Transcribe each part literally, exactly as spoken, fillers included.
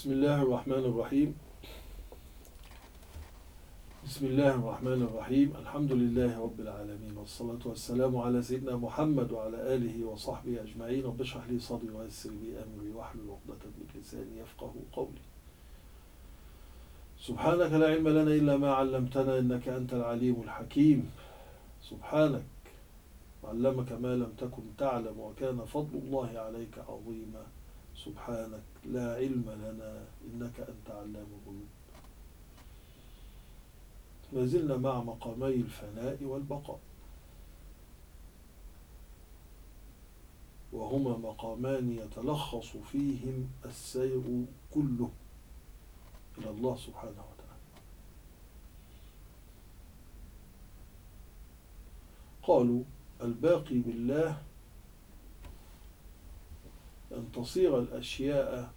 بسم الله الرحمن الرحيم بسم الله الرحمن الرحيم الحمد لله رب العالمين، والصلاة والسلام على سيدنا محمد وعلى آله وصحبه أجمعين. رب اشرح لي صدري ويسر لي أمري واحلل عقدة من لساني يفقه قولي. سبحانك لا علم لنا إلا ما علمتنا إنك أنت العليم الحكيم. سبحانك علمك ما لم تكن تعلم وكان فضل الله عليك عظيما. سبحانك لا علم لنا إنك أنت علام الغيوب. ما زلنا مع مقامي الفناء والبقاء، وهما مقامان يتلخص فيهم السير كله إلى الله سبحانه وتعالى. قالوا الباقي بالله أن تصير الأشياء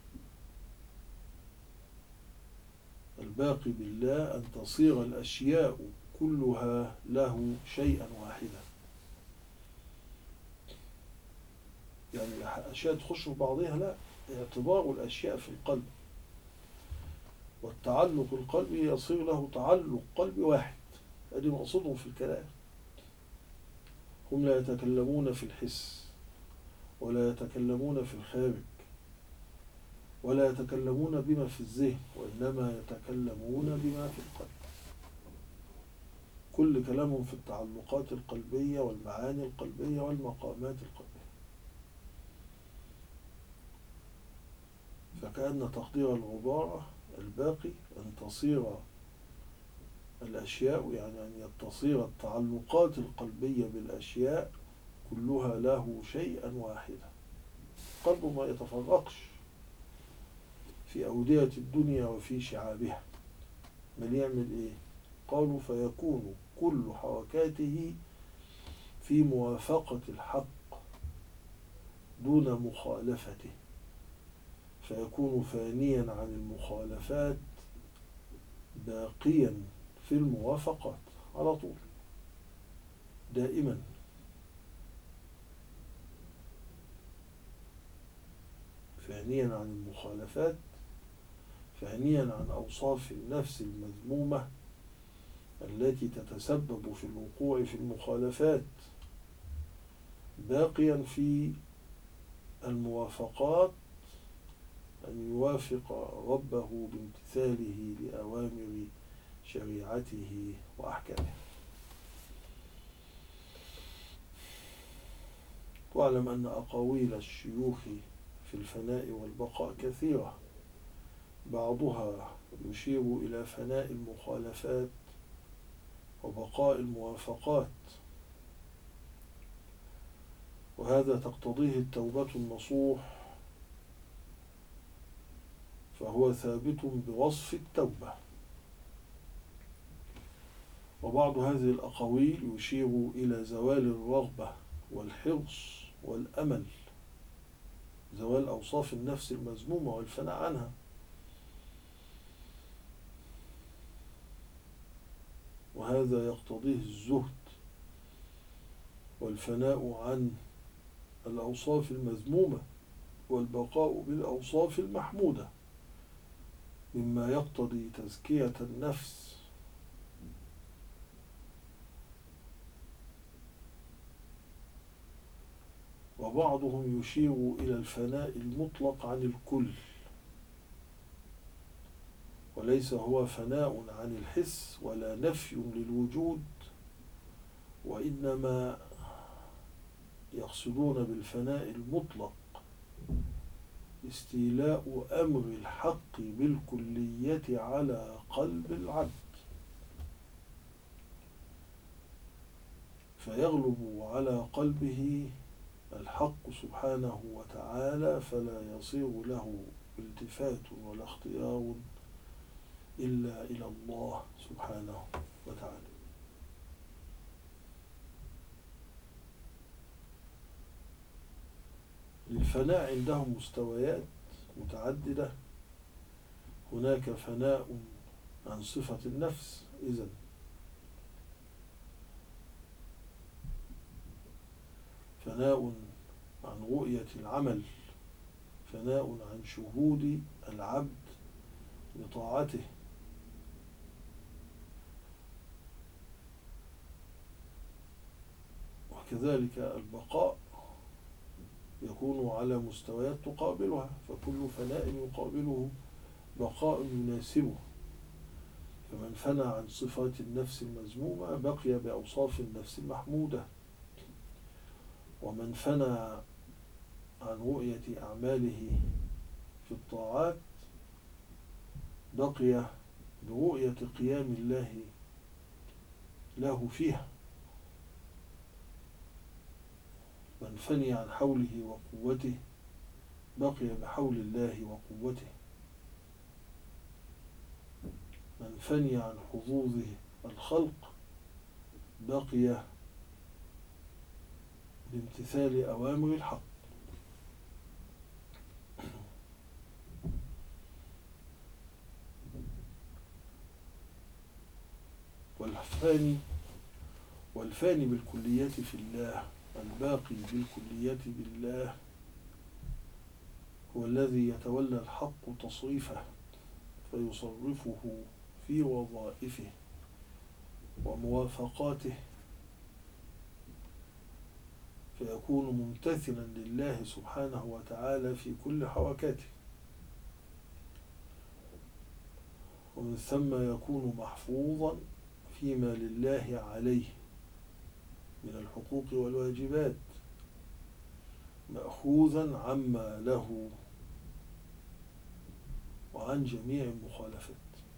الباقي بالله أن تصير الأشياء كلها له شيئا واحدا. يعني الأشياء تخش في بعضها؟ لا، اعتبار الأشياء في القلب والتعلق القلبي يصير له تعلق قلبي واحد. هذه مقصودهم في الكلام. هم لا يتكلمون في الحس، ولا يتكلمون في الخارج، ولا يتكلمون بما في الذهن، وإنما يتكلمون بما في القلب. كل كلامهم في التعلقات القلبية والمعاني القلبية والمقامات القلبية. فكأن تقدير العبارة الباقي أن تصير الأشياء، يعني أن تصير التعلقات القلبية بالأشياء كلها له شيئا واحدا. قلبه ما يتفرقش في أودية الدنيا وفي شعابها، بل يعمل إيه؟ قالوا فيكون كل حركاته في موافقة الحق دون مخالفته، فيكون فانيا عن المخالفات باقيا في الموافقات على طول دائما. فانيا عن المخالفات، فانيا عن أوصاف النفس المذمومة التي تتسبب في الوقوع في المخالفات، باقيا في الموافقات، أن يوافق ربه بامتثاله لأوامر شريعته وأحكامه. واعلم أن أقاويل الشيوخ في الفناء والبقاء كثيرة، بعضها يشير إلى فناء المخالفات وبقاء الموافقات، وهذا تقتضيه التوبة النصوح، فهو ثابت بوصف التوبة. وبعض هذه الأقاويل يشير إلى زوال الرغبة والحرص والأمل، زوال أوصاف النفس المذمومة والفناء عنها. وهذا يقتضيه الزهد والفناء عن الأوصاف المذمومة والبقاء بالأوصاف المحمودة، مما يقتضي تزكية النفس. وبعضهم يشير إلى الفناء المطلق عن الكل، وليس هو فناء عن الحس ولا نفي للوجود، وإنما يقصدون بالفناء المطلق استيلاء أمر الحق بالكلية على قلب العبد، فيغلب على قلبه الحق سبحانه وتعالى، فلا يصير له التفات ولا اختيار إلا إلى الله سبحانه وتعالى. للفناء عندهم مستويات متعددة. هناك فناء عن صفة النفس، إذن فناء عن رؤية العمل، فناء عن شهود العبد لطاعته، وكذلك البقاء يكون على مستويات تقابلها، فكل فناء يقابله بقاء يناسبه. فمن فنى عن صفات النفس المذمومة بقي بأوصاف النفس المحمودة، ومن فنى عن رؤية أعماله في الطاعات بقي برؤية قيام الله له فيها. من فني عن حوله وقوته بقي بحول الله وقوته. من فني عن حظوظه الخلق بقي بامتثال أوامر الحق. والفاني والفاني بالكلية في الله الباقي بالكلية بالله هو الذي يتولى الحق تصريفه فيصرفه في وظائفه وموافقاته، فيكون ممتثلا لله سبحانه وتعالى في كل حركاته، ومن ثم يكون محفوظا فيما لله عليه من الحقوق والواجبات، مأخوذا عما له وعن جميع المخالفات.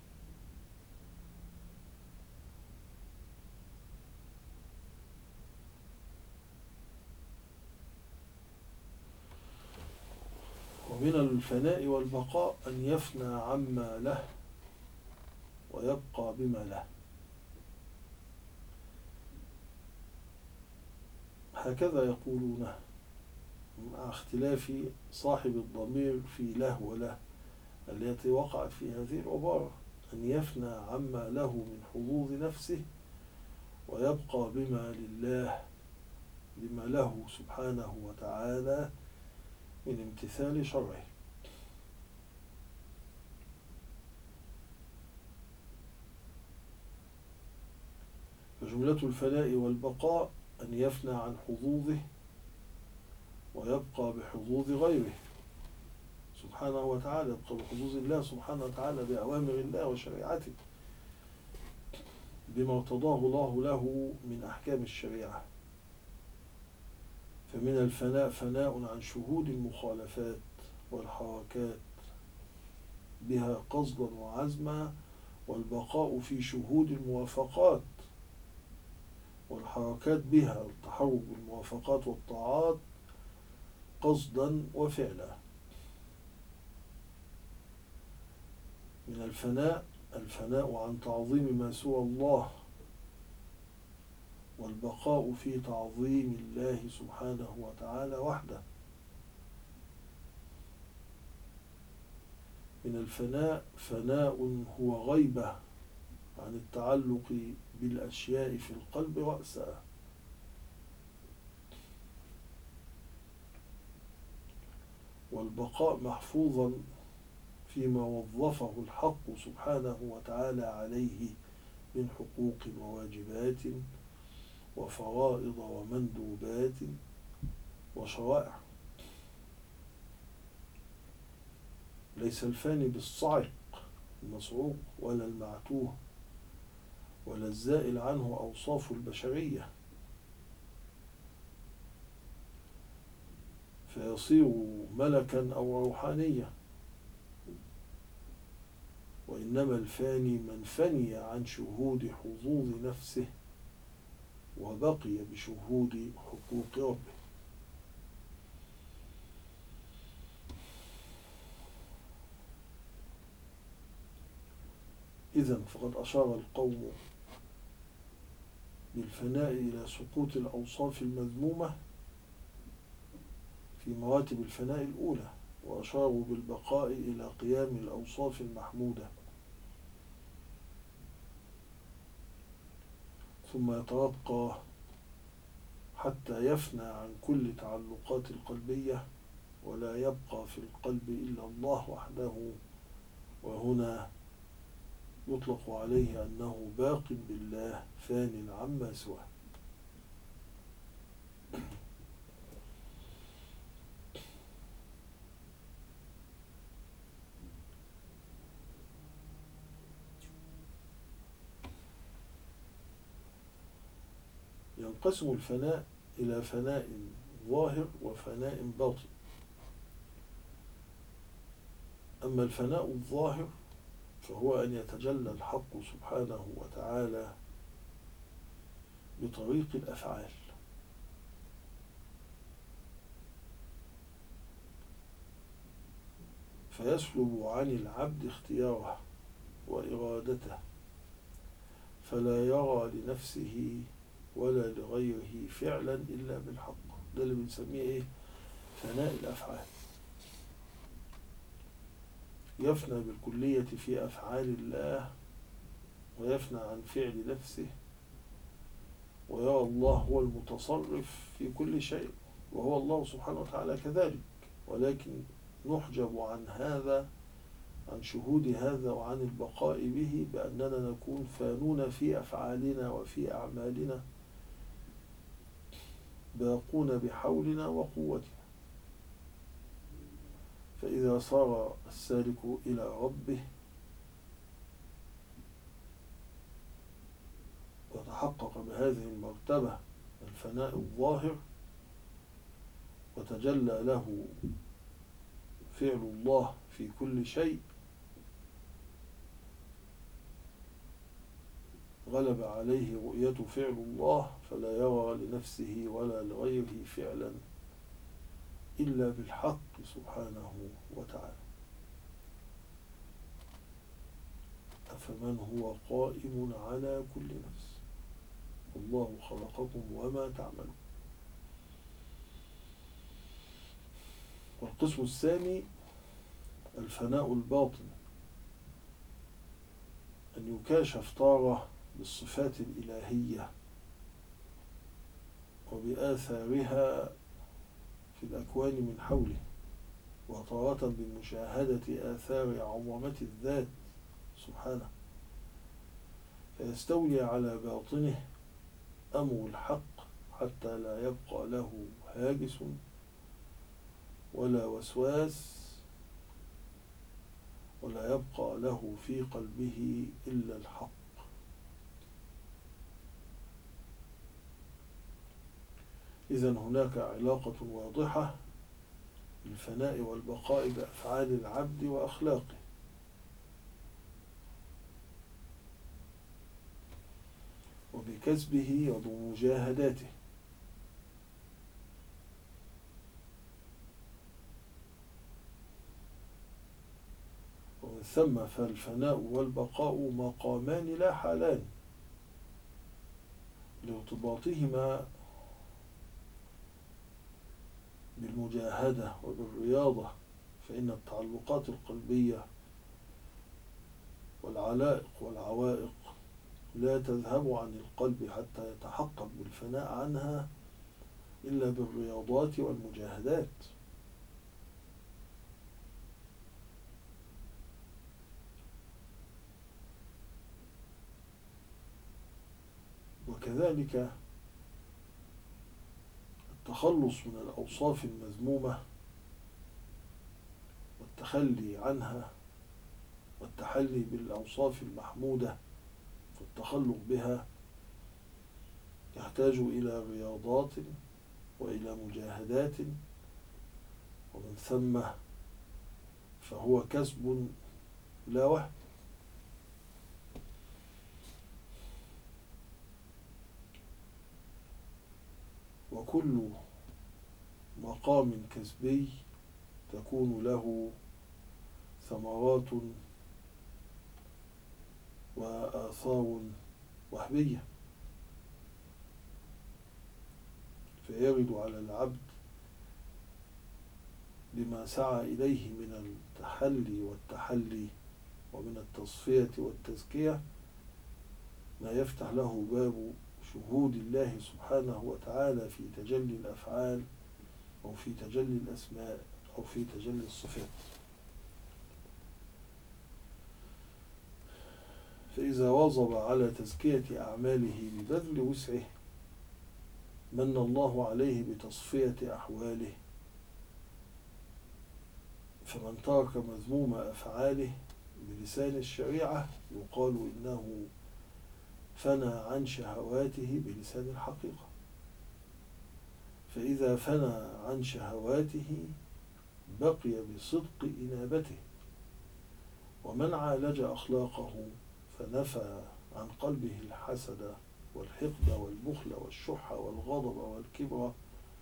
ومن الفناء والبقاء أن يفنى عما له ويبقى بما له. هكذا يقولون مع اختلاف صاحب الضمير في له وله التي وقعت في هذه العبارة، أن يفنى عما له من حظوظ نفسه ويبقى بما لله، بما له سبحانه وتعالى من امتثال شرعه. فجملة الفناء والبقاء أن يفنى عن حظوظه ويبقى بحظوظ غيره سبحانه وتعالى، يبقى بحظوظ الله سبحانه وتعالى بأوامر الله وشريعته بما ارتضاه الله له من أحكام الشريعة. فمن الفناء فناء عن شهود المخالفات والحركات بها قصدا وعزما، والبقاء في شهود الموافقات والحركات بها التحرك بالموافقات والطاعات قصدا وفعلا. من الفناء الفناء عن تعظيم ما سوى الله، والبقاء في تعظيم الله سبحانه وتعالى وحده. من الفناء فناء هو غيبة عن التعلق بالأشياء في القلب رأسا، والبقاء محفوظا فيما وظفه الحق سبحانه وتعالى عليه من حقوق وواجبات وفرائض ومندوبات وشرائع. ليس الفاني بالصعق المصعوق ولا المعتوه ولا الزائل عنه أوصاف البشرية فيصير ملكا أو روحانية، وإنما الفاني من فني عن شهود حظوظ نفسه وبقي بشهود حقوق ربه. إذن فقد أشار القوم بالفناء إلى سقوط الأوصاف المذمومة في مراتب الفناء الأولى، وأشاروا بالبقاء إلى قيام الأوصاف المحمودة، ثم يترقى حتى يفنى عن كل تعلقات القلبية ولا يبقى في القلب إلا الله وحده، وهنا يطلق عليه أنه باق بالله فان عما سواه. ينقسم الفناء إلى فناء ظاهر وفناء باطن. أما الفناء الظاهر فهو أن يتجلى الحق سبحانه وتعالى بطريق الأفعال، فيسلب عن العبد اختياره وإرادته، فلا يرى لنفسه ولا لغيره فعلا إلا بالحق. ده اللي بنسميه إيه؟ فناء الأفعال. يفنى بالكلية في أفعال الله، ويفنى عن فعل نفسه، ويرى الله هو المتصرف في كل شيء، وهو الله سبحانه وتعالى كذلك، ولكن نحجب عن هذا، عن شهود هذا وعن البقاء به، بأننا نكون فانون في أفعالنا وفي أعمالنا، باقون بحولنا وقوتنا. فإذا صار السالك إلى ربه وتحقق بهذه المرتبة الفناء الظاهر، وتجلى له فعل الله في كل شيء، غلب عليه رؤية فعل الله، فلا يرى لنفسه ولا لغيره فعلا إلا بالحق سبحانه وتعالى. أفمن هو قائم على كل نفس والله خلقكم وما تعملون. والقسم الثاني الفناء الباطن، أن يكاشف طارة بالصفات الإلهية وبآثارها في الأكوان من حوله، وطارة بمشاهدة آثار عظمة الذات سبحانه، فيستولي على باطنه أمر الحق حتى لا يبقى له هاجس ولا وسواس، ولا يبقى له في قلبه إلا الحق. إذن هناك علاقة واضحة بالفناء والبقاء بأفعال العبد وأخلاقه، وبكسبه وبمجاهداته. ومن ثم فالفناء والبقاء مقامان لا حالان، لارتباطهما بالمجاهدة وبالرياضة، فإن التعلقات القلبية والعلائق والعوائق لا تذهب عن القلب حتى يتحقق بالفناء عنها إلا بالرياضات والمجاهدات. وكذلك التخلص من الأوصاف المذمومة والتخلي عنها والتحلي بالأوصاف المحمودة والتخلق بها يحتاج إلى رياضات وإلى مجاهدات، ومن ثم فهو كسب لا وهم. وكل مقام كسبي تكون له ثمرات وآثار وهمية، فيرد على العبد بما سعى إليه من التحلي والتحلي ومن التصفية والتزكية ما يفتح له باب شهود الله سبحانه وتعالى في تجلي الأفعال أو في تجلي الأسماء أو في تجلي الصفات. فإذا واظب على تزكية أعماله ببذل وسعه من الله عليه بتصفية أحواله، فمن ترك مذموم أفعاله بلسان الشريعة يقال إنه فنى عن شهواته بلسان الحقيقة. فإذا فنى عن شهواته بقي بصدق إنابته. ومن عالج أخلاقه فنفى عن قلبه الحسد والحقد والبخل والشح والغضب والكبر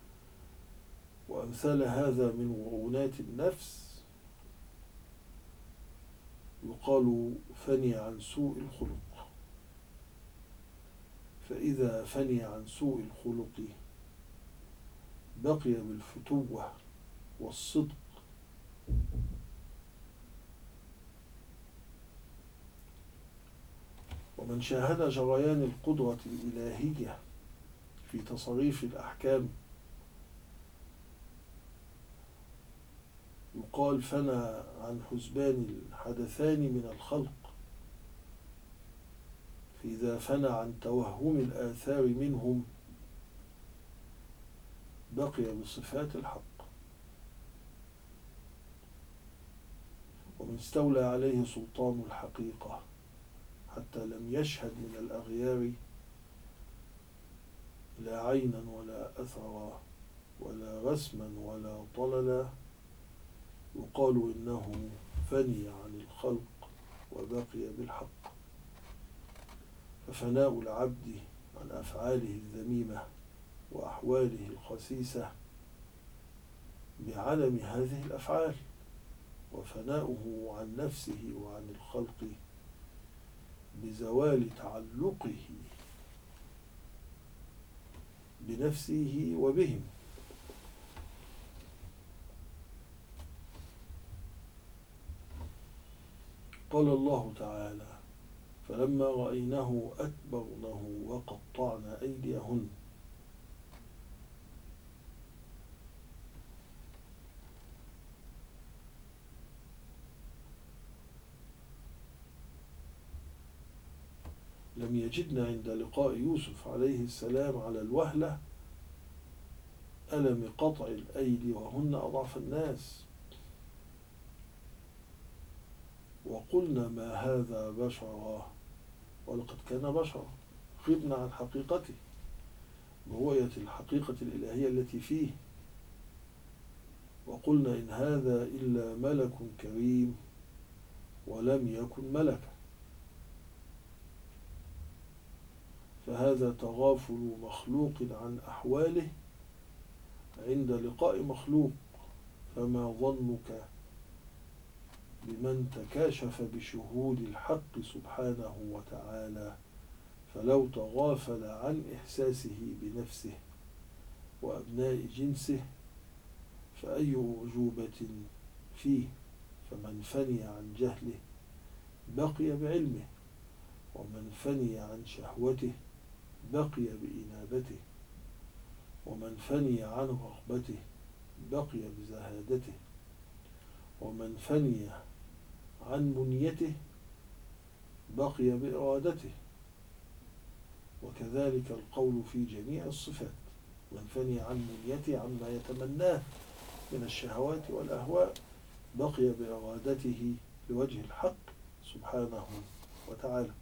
وأمثال هذا من وعونات النفس يقال فني عن سوء الخلق. فإذا فني عن سوء الخلق بقي بالفتوة والصدق. ومن شاهد جريان القدرة الإلهية في تصريف الأحكام يقال فنى عن حسبان الحدثان من الخلق. فإذا فنى عن توهم الآثار منهم بقي بصفات الحق. ومن استولى عليه سلطان الحقيقة حتى لم يشهد من الأغيار لا عينا ولا أثرا ولا رسما ولا طللا يقال إنه فني عن الخلق وبقي بالحق. ففناء العبد عن أفعاله الذميمة وأحواله الخسيسة بعدم هذه الأفعال، وفناؤه عن نفسه وعن الخلق بزوال تعلقه بنفسه وبهم. قال الله تعالى فلما رأينه أكبرنه وقطعن أيديهن. لم يجدن عند لقاء يوسف عليه السلام على الوهلة ألم قطع الأيدي وهن أضعف الناس. وقلنا ما هذا بشرا ولقد كان بشرا. غبنا عن حقيقته برؤية الحقيقة الإلهية التي فيه. وقلنا إن هذا إلا ملك كريم ولم يكن ملكا. فهذا تغافل مخلوق عن أحواله عند لقاء مخلوق. فما ظنك بمن تكاشف بشهود الحق سبحانه وتعالى فلو تغافل عن إحساسه بنفسه وأبناء جنسه فأي أعجوبة فيه. فمن فني عن جهله بقي بعلمه، ومن فني عن شهوته بقي بإنابته، ومن فني عن رغبته بقي بزهادته، ومن فني عن منيته بقي بإرادته. وكذلك القول في جميع الصفات. من فني عن منيته عما يتمناه من الشهوات والأهواء بقي بإرادته لوجه الحق سبحانه وتعالى.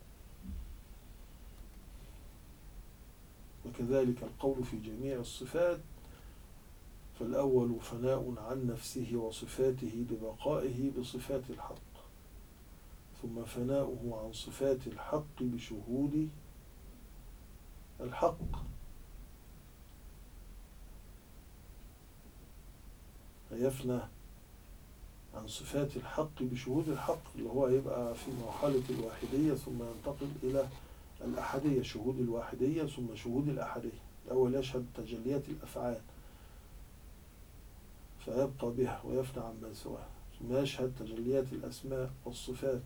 وكذلك القول في جميع الصفات. فالأول فناء عن نفسه وصفاته ببقائه بصفات الحق، ثم فناؤه عن صفات الحق بشهود الحق. فيفنى عن صفات الحق بشهود الحق اللي هو يبقى في مرحلة الواحدية ثم ينتقل إلى الأحدية، شهود الواحدية ثم شهود الأحدية. الأول يشهد تجليات الأفعال فيبقى بها ويفنى عما سواه، ثم يشهد تجليات الأسماء والصفات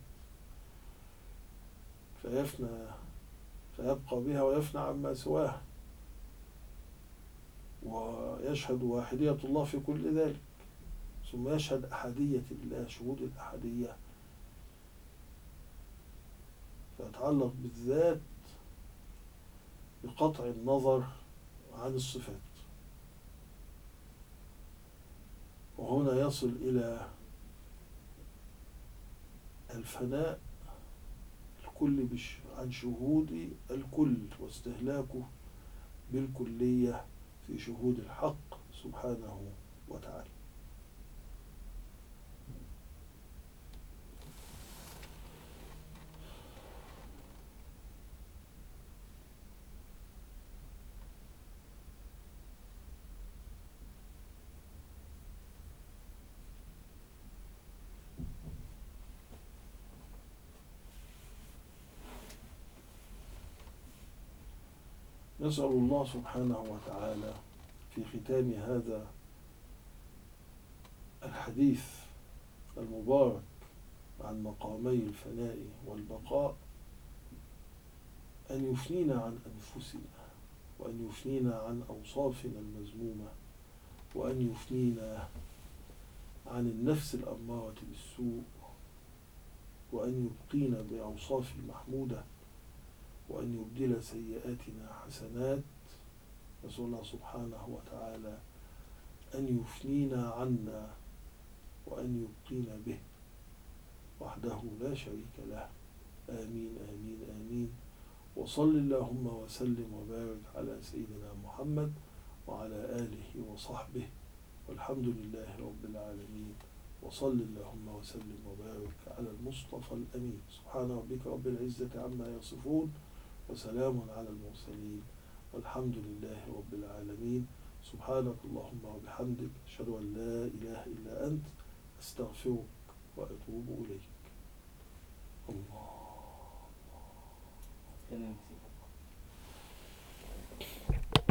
فيفنى فيبقى بها ويفنى عما سواه، ويشهد واحدية الله في كل ذلك، ثم يشهد أحدية الله، شهود الأحدية فيتعلق بالذات بقطع النظر عن الصفات. وهنا يصل إلى الفناء الكل عن شهود الكل واستهلاكه بالكلية في شهود الحق سبحانه وتعالى. نسأل الله سبحانه وتعالى في ختام هذا الحديث المبارك عن مقامي الفناء والبقاء أن يفنينا عن أنفسنا، وأن يفنينا عن أوصافنا المذمومة، وأن يفنينا عن النفس الأمارة بالسوء، وأن يبقينا بأوصاف محمودة، وأن يبدل سيئاتنا حسنات. نسأل الله سبحانه وتعالى أن يفنينا عنا وأن يبقينا به وحده لا شريك له. آمين آمين آمين. وصل اللهم وسلم وبارك على سيدنا محمد وعلى آله وصحبه، والحمد لله رب العالمين. وصل اللهم وسلم وبارك على المصطفى الأمين. سبحان ربك رب العزة عما يصفون، وسلام على المرسلين، والحمد لله رب العالمين. سبحانك اللهم وبحمدك، أشهد أن لا إله إلا أنت، أستغفرك وأتوب إليك. الله.